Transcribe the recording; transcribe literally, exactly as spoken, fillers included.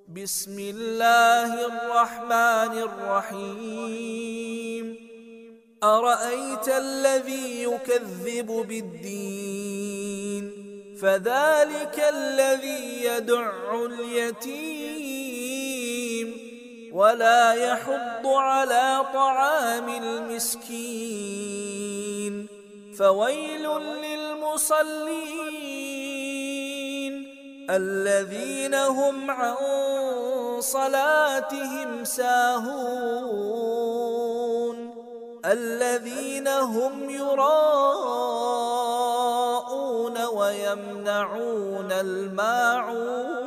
بسم الله الرحمن الرحيم أرأيت الذي يكذب بالدين فذلك الذي يدع اليتيم ولا يحض على طعام المسكين فويل للمصلين الذين هم عن صلاتهم ساهون الذين هم يراءون ويمنعون الماعون